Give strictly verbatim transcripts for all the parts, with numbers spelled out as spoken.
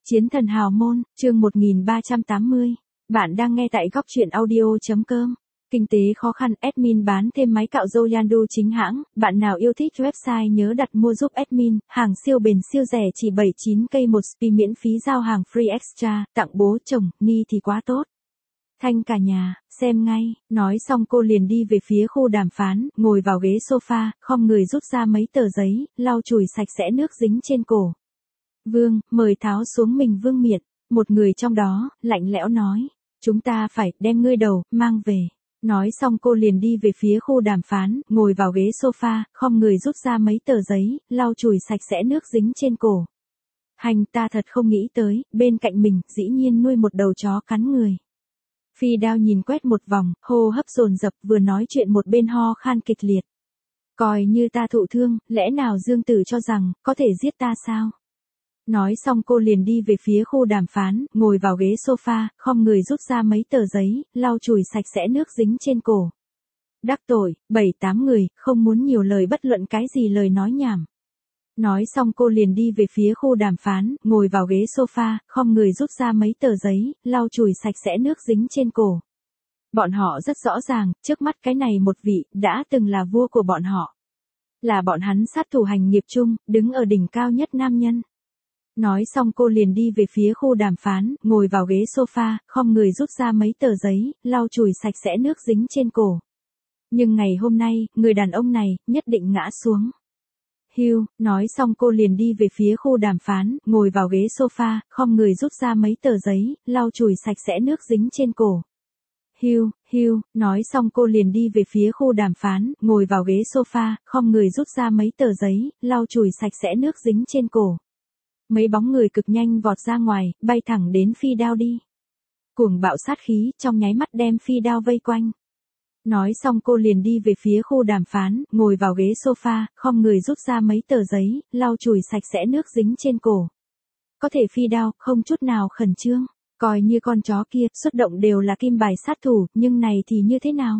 Chiến thần hào môn, chương một nghìn ba trăm tám mươi. Bạn đang nghe tại góc truyện audio.com. Kinh tế khó khăn, admin bán thêm máy cạo râu Yandu chính hãng. Bạn nào yêu thích website nhớ đặt mua giúp admin. Hàng siêu bền siêu rẻ chỉ bảy mươi chín k một spi miễn phí giao hàng free extra. Tặng bố chồng, ni thì quá tốt. Thanh cả nhà, xem ngay. Nói xong cô liền đi về phía khu đàm phán, ngồi vào ghế sofa, khom người rút ra mấy tờ giấy, lau chùi sạch sẽ nước dính trên cổ. Vương, mời tháo xuống mình vương miện. Một người trong đó, lạnh lẽo nói. Chúng ta phải đem ngươi đầu, mang về. Nói xong cô liền đi về phía khu đàm phán, ngồi vào ghế sofa, khom người rút ra mấy tờ giấy, lau chùi sạch sẽ nước dính trên cổ. Hành, ta thật không nghĩ tới, bên cạnh mình, dĩ nhiên nuôi một đầu chó cắn người. Phi Đao nhìn quét một vòng, hô hấp dồn dập, vừa nói chuyện một bên ho khan kịch liệt. Coi như ta thụ thương, lẽ nào Dương Tử cho rằng, có thể giết ta sao? Nói xong cô liền đi về phía khu đàm phán, ngồi vào ghế sofa, khom người rút ra mấy tờ giấy, lau chùi sạch sẽ nước dính trên cổ. Đắc tội, bảy tám người, không muốn nhiều lời bất luận cái gì lời nói nhảm. Nói xong cô liền đi về phía khu đàm phán, ngồi vào ghế sofa, khom người rút ra mấy tờ giấy, lau chùi sạch sẽ nước dính trên cổ. Bọn họ rất rõ ràng, trước mắt cái này một vị, đã từng là vua của bọn họ. Là bọn hắn sát thủ hành nghiệp chung, đứng ở đỉnh cao nhất nam nhân. Nói xong cô liền đi về phía khu đàm phán, ngồi vào ghế sofa, khom người rút ra mấy tờ giấy, lau chùi sạch sẽ nước dính trên cổ. Nhưng ngày hôm nay, người đàn ông này, nhất định ngã xuống. Hưu, nói xong cô liền đi về phía khu đàm phán, ngồi vào ghế sofa, khom người rút ra mấy tờ giấy, lau chùi sạch sẽ nước dính trên cổ. Hưu, hưu, nói xong cô liền đi về phía khu đàm phán, ngồi vào ghế sofa, khom người rút ra mấy tờ giấy, lau chùi sạch sẽ nước dính trên cổ. Mấy bóng người cực nhanh vọt ra ngoài, bay thẳng đến Phi Đao đi. Cuồng bạo sát khí, trong nháy mắt đem Phi Đao vây quanh. Nói xong cô liền đi về phía khu đàm phán, ngồi vào ghế sofa, khom người rút ra mấy tờ giấy, lau chùi sạch sẽ nước dính trên cổ. Có thể Phi Đao, không chút nào khẩn trương. Coi như con chó kia, xuất động đều là kim bài sát thủ, nhưng này thì như thế nào?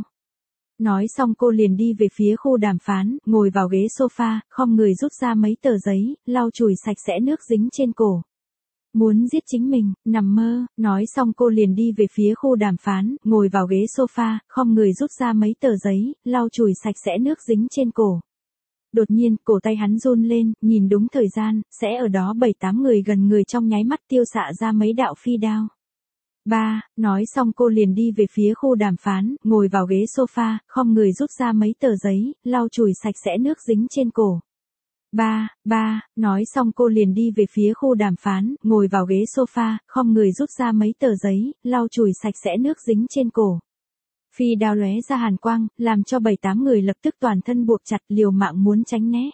Nói xong cô liền đi về phía khu đàm phán, ngồi vào ghế sofa, khom người rút ra mấy tờ giấy, lau chùi sạch sẽ nước dính trên cổ. Muốn giết chính mình, nằm mơ, nói xong cô liền đi về phía khu đàm phán, ngồi vào ghế sofa, khom người rút ra mấy tờ giấy, lau chùi sạch sẽ nước dính trên cổ. Đột nhiên, cổ tay hắn run lên, nhìn đúng thời gian, sẽ ở đó bảy tám người gần người trong nháy mắt tiêu xạ ra mấy đạo phi đao. Ba, nói xong cô liền đi về phía khu đàm phán, ngồi vào ghế sofa, khom người rút ra mấy tờ giấy, lau chùi sạch sẽ nước dính trên cổ. Ba, ba, nói xong cô liền đi về phía khu đàm phán, ngồi vào ghế sofa, khom người rút ra mấy tờ giấy, lau chùi sạch sẽ nước dính trên cổ. Phi Đao lóe ra hàn quang, làm cho bảy tám người lập tức toàn thân buộc chặt liều mạng muốn tránh né.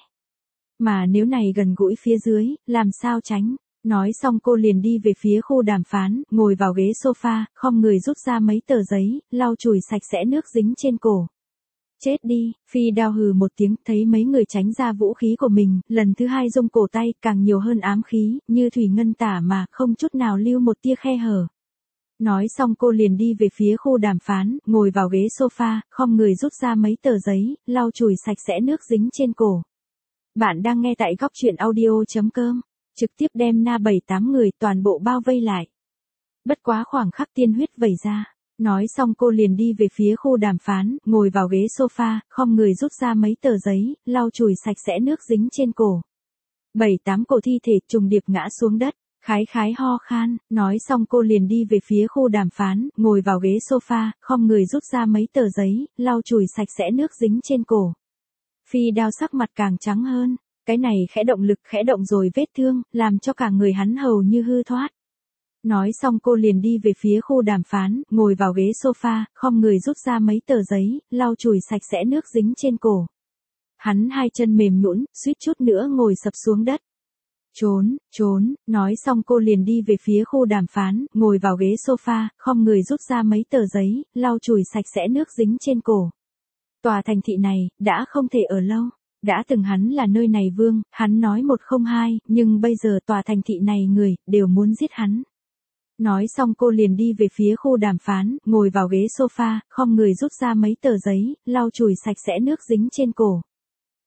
Mà nếu này gần gũi phía dưới, làm sao tránh? Nói xong cô liền đi về phía khu đàm phán, ngồi vào ghế sofa, khom người rút ra mấy tờ giấy, lau chùi sạch sẽ nước dính trên cổ. Chết đi, Phi Đao hừ một tiếng, thấy mấy người tránh ra vũ khí của mình, lần thứ hai rung cổ tay, càng nhiều hơn ám khí, như thủy ngân tả mà, không chút nào lưu một tia khe hở. Nói xong cô liền đi về phía khu đàm phán, ngồi vào ghế sofa, khom người rút ra mấy tờ giấy, lau chùi sạch sẽ nước dính trên cổ. Bạn đang nghe tại góc truyện audio.com. Trực tiếp đem na bảy tám người toàn bộ bao vây lại. Bất quá khoảng khắc tiên huyết vẩy ra. Nói xong cô liền đi về phía khu đàm phán, ngồi vào ghế sofa, khom người rút ra mấy tờ giấy, lau chùi sạch sẽ nước dính trên cổ. Bảy tám cổ thi thể trùng điệp ngã xuống đất, khái khái ho khan, nói xong cô liền đi về phía khu đàm phán, ngồi vào ghế sofa, khom người rút ra mấy tờ giấy, lau chùi sạch sẽ nước dính trên cổ. Phi Đao sắc mặt càng trắng hơn. Cái này khẽ động lực khẽ động rồi vết thương, làm cho cả người hắn hầu như hư thoát. Nói xong cô liền đi về phía khu đàm phán, ngồi vào ghế sofa, khom người rút ra mấy tờ giấy, lau chùi sạch sẽ nước dính trên cổ. Hắn hai chân mềm nhũn, suýt chút nữa ngồi sập xuống đất. Trốn, trốn, nói xong cô liền đi về phía khu đàm phán, ngồi vào ghế sofa, khom người rút ra mấy tờ giấy, lau chùi sạch sẽ nước dính trên cổ. Tòa thành thị này, đã không thể ở lâu. Đã từng hắn là nơi này vương, hắn nói một không hai, nhưng bây giờ tòa thành thị này người, đều muốn giết hắn. Nói xong cô liền đi về phía khu đàm phán, ngồi vào ghế sofa, khom người rút ra mấy tờ giấy, lau chùi sạch sẽ nước dính trên cổ.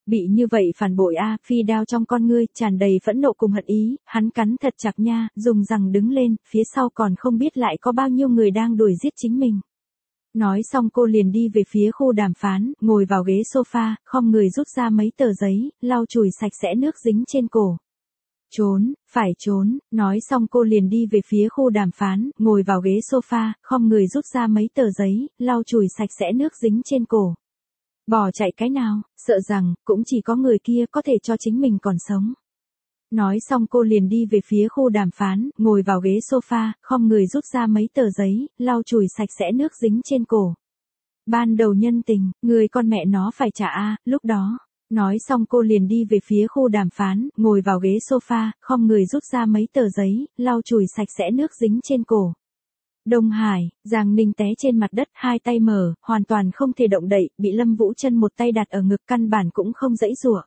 Bị như vậy phản bội a, Phi Đao trong con ngươi tràn đầy phẫn nộ cùng hận ý, hắn cắn thật chặt nha, dùng rằng đứng lên, phía sau còn không biết lại có bao nhiêu người đang đuổi giết chính mình. Nói xong cô liền đi về phía khu đàm phán, ngồi vào ghế sofa, khom người rút ra mấy tờ giấy, lau chùi sạch sẽ nước dính trên cổ. Trốn, phải trốn, nói xong cô liền đi về phía khu đàm phán, ngồi vào ghế sofa, khom người rút ra mấy tờ giấy, lau chùi sạch sẽ nước dính trên cổ. Bỏ chạy cái nào, sợ rằng, cũng chỉ có người kia có thể cho chính mình còn sống. Nói xong cô liền đi về phía khu đàm phán, ngồi vào ghế sofa, khom người rút ra mấy tờ giấy, lau chùi sạch sẽ nước dính trên cổ. Ban đầu nhân tình, người con mẹ nó phải trả a, lúc đó. Nói xong cô liền đi về phía khu đàm phán, ngồi vào ghế sofa, khom người rút ra mấy tờ giấy, lau chùi sạch sẽ nước dính trên cổ. Đông Hải, Giang Ninh té trên mặt đất, hai tay mở, hoàn toàn không thể động đậy, bị Lâm Vũ Chân một tay đặt ở ngực, căn bản cũng không giãy giụa.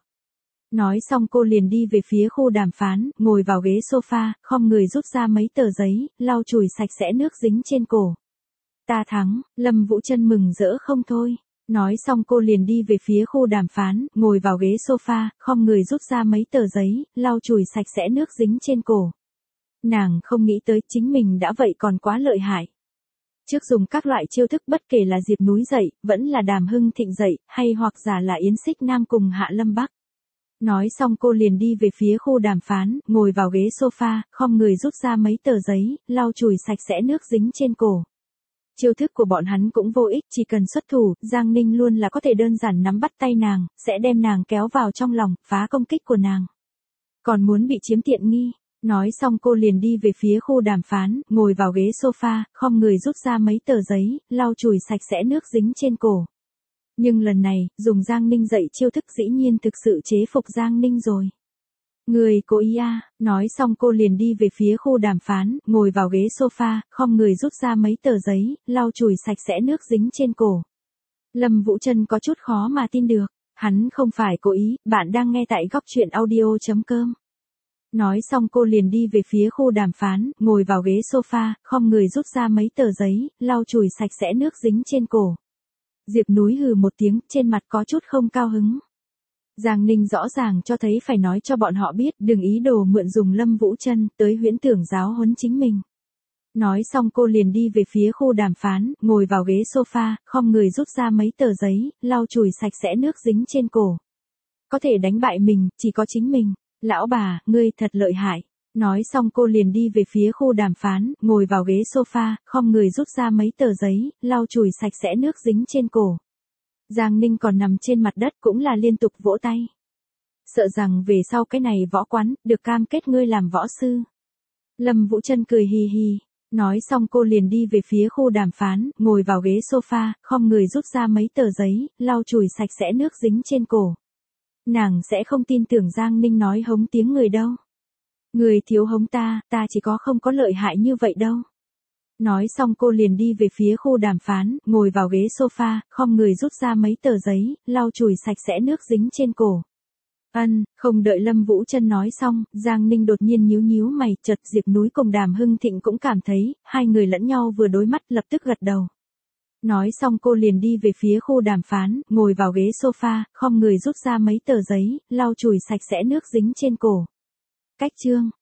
Nói xong cô liền đi về phía khu đàm phán, ngồi vào ghế sofa, khom người rút ra mấy tờ giấy, lau chùi sạch sẽ nước dính trên cổ. Ta thắng, Lâm Vũ Chân mừng rỡ không thôi. Nói xong cô liền đi về phía khu đàm phán, ngồi vào ghế sofa, khom người rút ra mấy tờ giấy, lau chùi sạch sẽ nước dính trên cổ. Nàng không nghĩ tới chính mình đã vậy còn quá lợi hại. Trước dùng các loại chiêu thức bất kể là Diệp Núi dậy, vẫn là Đàm Hưng Thịnh dậy, hay hoặc giả là Yến Xích Nam cùng Hạ Lâm Bắc. Nói xong cô liền đi về phía khu đàm phán, ngồi vào ghế sofa, khom người rút ra mấy tờ giấy, lau chùi sạch sẽ nước dính trên cổ. Chiêu thức của bọn hắn cũng vô ích, chỉ cần xuất thủ, Giang Ninh luôn là có thể đơn giản nắm bắt tay nàng, sẽ đem nàng kéo vào trong lòng, phá công kích của nàng. Còn muốn bị chiếm tiện nghi. Nói xong cô liền đi về phía khu đàm phán, ngồi vào ghế sofa, khom người rút ra mấy tờ giấy, lau chùi sạch sẽ nước dính trên cổ. Nhưng lần này, dùng Giang Ninh dạy chiêu thức dĩ nhiên thực sự chế phục Giang Ninh rồi. Người cố ý à, nói xong cô liền đi về phía khu đàm phán, ngồi vào ghế sofa, khom người rút ra mấy tờ giấy, lau chùi sạch sẽ nước dính trên cổ. Lâm Vũ Chân có chút khó mà tin được, hắn không phải cố ý, bạn đang nghe tại góc truyện audio chấm com. Nói xong cô liền đi về phía khu đàm phán, ngồi vào ghế sofa, khom người rút ra mấy tờ giấy, lau chùi sạch sẽ nước dính trên cổ. Diệp Núi hừ một tiếng, trên mặt có chút không cao hứng. Giang Ninh rõ ràng cho thấy phải nói cho bọn họ biết, đừng ý đồ mượn dùng Lâm Vũ Chân tới huyễn tưởng giáo huấn chính mình. Nói xong cô liền đi về phía khu đàm phán, ngồi vào ghế sofa, khom người rút ra mấy tờ giấy, lau chùi sạch sẽ nước dính trên cổ. Có thể đánh bại mình, chỉ có chính mình. Lão bà, ngươi thật lợi hại. Nói xong cô liền đi về phía khu đàm phán, ngồi vào ghế sofa, khom người rút ra mấy tờ giấy, lau chùi sạch sẽ nước dính trên cổ. Giang Ninh còn nằm trên mặt đất cũng là liên tục vỗ tay. Sợ rằng về sau cái này võ quán, được cam kết ngươi làm võ sư. Lâm Vũ Chân cười hì hì. Nói xong cô liền đi về phía khu đàm phán, ngồi vào ghế sofa, khom người rút ra mấy tờ giấy, lau chùi sạch sẽ nước dính trên cổ. Nàng sẽ không tin tưởng Giang Ninh nói hống tiếng người đâu. Người thiếu hống ta, ta chỉ có không có lợi hại như vậy đâu. Nói xong cô liền đi về phía khu đàm phán, ngồi vào ghế sofa, khom người rút ra mấy tờ giấy, lau chùi sạch sẽ nước dính trên cổ. Ân, không đợi Lâm Vũ Chân nói xong, Giang Ninh đột nhiên nhíu nhíu mày, chợt Diệp Núi cùng Đàm Hưng Thịnh cũng cảm thấy, hai người lẫn nhau vừa đối mắt lập tức gật đầu. Nói xong cô liền đi về phía khu đàm phán, ngồi vào ghế sofa, khom người rút ra mấy tờ giấy, lau chùi sạch sẽ nước dính trên cổ. Cách chương